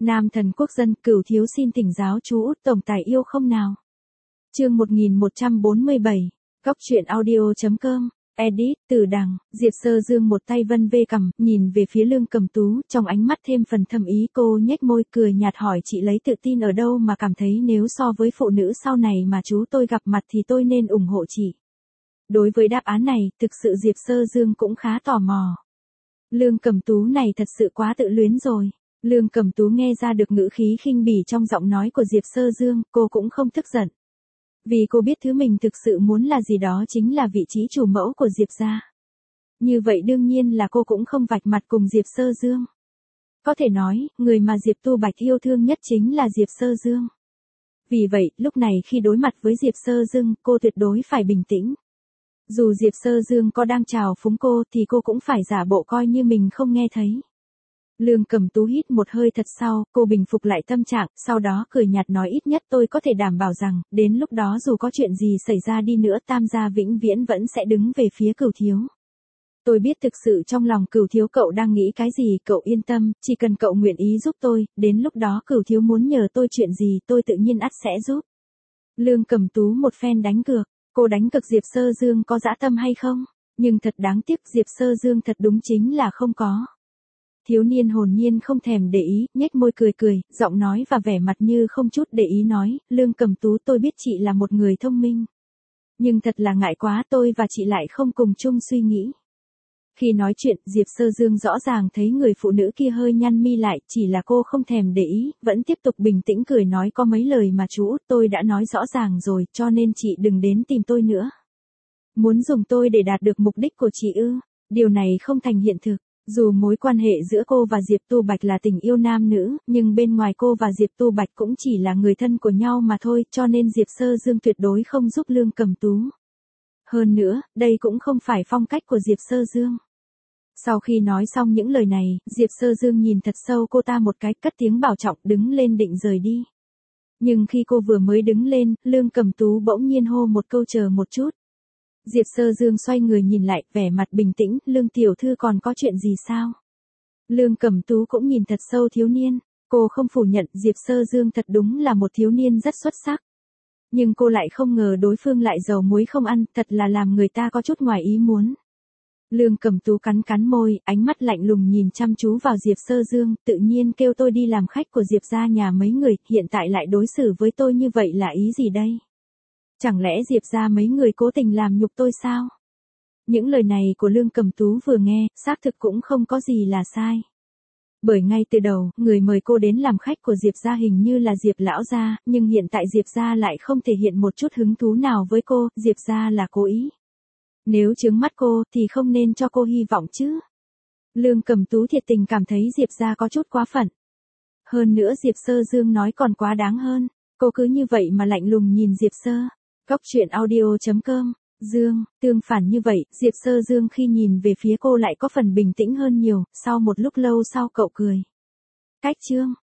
Nam thần quốc dân, Cửu thiếu xin thỉnh giáo chú Út tổng tài yêu không nào. Chương 1147, Góc truyện audio.com. Edit, Từ Đằng. Diệp Sơ Dương một tay vân vê cằm, nhìn về phía Lương Cầm Tú, trong ánh mắt thêm phần thâm ý. Cô nhếch môi cười nhạt hỏi chị lấy tự tin ở đâu mà cảm thấy nếu so với phụ nữ sau này mà chú tôi gặp mặt thì tôi nên ủng hộ chị. Đối với đáp án này, thực sự Diệp Sơ Dương cũng khá tò mò. Lương Cầm Tú này thật sự quá tự luyến rồi. Lương Cầm Tú nghe ra được ngữ khí khinh bỉ trong giọng nói của Diệp Sơ Dương, cô cũng không tức giận. Vì cô biết thứ mình thực sự muốn là gì, đó chính là vị trí chủ mẫu của Diệp gia. Như vậy đương nhiên là cô cũng không vạch mặt cùng Diệp Sơ Dương. Có thể nói, người mà Diệp Tu Bạch yêu thương nhất chính là Diệp Sơ Dương. Vì vậy, lúc này khi đối mặt với Diệp Sơ Dương, cô tuyệt đối phải bình tĩnh. Dù Diệp Sơ Dương có đang chào phúng cô thì cô cũng phải giả bộ coi như mình không nghe thấy. Lương Cầm Tú hít một hơi thật sâu, cô bình phục lại tâm trạng, sau đó cười nhạt nói ít nhất tôi có thể đảm bảo rằng, đến lúc đó dù có chuyện gì xảy ra đi nữa Tam gia vĩnh viễn vẫn sẽ đứng về phía Cửu thiếu. Tôi biết thực sự trong lòng Cửu thiếu cậu đang nghĩ cái gì, cậu yên tâm, chỉ cần cậu nguyện ý giúp tôi, đến lúc đó Cửu thiếu muốn nhờ tôi chuyện gì tôi tự nhiên ắt sẽ giúp. Lương Cầm Tú một phen đánh cược, cô đánh cược Diệp Sơ Dương có dã tâm hay không, nhưng thật đáng tiếc Diệp Sơ Dương thật đúng chính là không có. Thiếu niên hồn nhiên không thèm để ý, nhếch môi cười cười, giọng nói và vẻ mặt như không chút để ý nói, Lương Cầm Tú tôi biết chị là một người thông minh. Nhưng thật là ngại quá tôi và chị lại không cùng chung suy nghĩ. Khi nói chuyện, Diệp Sơ Dương rõ ràng thấy người phụ nữ kia hơi nhăn mi lại, chỉ là cô không thèm để ý, vẫn tiếp tục bình tĩnh cười nói có mấy lời mà chú Út tôi đã nói rõ ràng rồi, cho nên chị đừng đến tìm tôi nữa. Muốn dùng tôi để đạt được mục đích của chị ư? Điều này không thành hiện thực. Dù mối quan hệ giữa cô và Diệp Tu Bạch là tình yêu nam nữ, nhưng bên ngoài cô và Diệp Tu Bạch cũng chỉ là người thân của nhau mà thôi, cho nên Diệp Sơ Dương tuyệt đối không giúp Lương Cầm Tú. Hơn nữa, đây cũng không phải phong cách của Diệp Sơ Dương. Sau khi nói xong những lời này, Diệp Sơ Dương nhìn thật sâu cô ta một cái, cất tiếng bảo trọng đứng lên định rời đi. Nhưng khi cô vừa mới đứng lên, Lương Cầm Tú bỗng nhiên hô một câu chờ một chút. Diệp Sơ Dương xoay người nhìn lại, vẻ mặt bình tĩnh, Lương tiểu thư còn có chuyện gì sao? Lương Cầm Tú cũng nhìn thật sâu thiếu niên, cô không phủ nhận Diệp Sơ Dương thật đúng là một thiếu niên rất xuất sắc. Nhưng cô lại không ngờ đối phương lại dầu muối không ăn, thật là làm người ta có chút ngoài ý muốn. Lương Cầm Tú cắn cắn môi, ánh mắt lạnh lùng nhìn chăm chú vào Diệp Sơ Dương, tự nhiên kêu tôi đi làm khách của Diệp gia nhà mấy người, hiện tại lại đối xử với tôi như vậy là ý gì đây? Chẳng lẽ Diệp gia mấy người cố tình làm nhục tôi sao? Những lời này của Lương Cầm Tú vừa nghe, xác thực cũng không có gì là sai. Bởi ngay từ đầu, người mời cô đến làm khách của Diệp gia hình như là Diệp lão gia, nhưng hiện tại Diệp gia lại không thể hiện một chút hứng thú nào với cô, Diệp gia là cố ý. Nếu chướng mắt cô thì không nên cho cô hy vọng chứ. Lương Cầm Tú thiệt tình cảm thấy Diệp gia có chút quá phận. Hơn nữa Diệp Sơ Dương nói còn quá đáng hơn, cô cứ như vậy mà lạnh lùng nhìn Diệp Sơ. Góc truyện audio.com. Dương, tương phản như vậy, Diệp Sơ Dương khi nhìn về phía cô lại có phần bình tĩnh hơn nhiều, sau một lúc lâu sau cậu cười. Cách chương.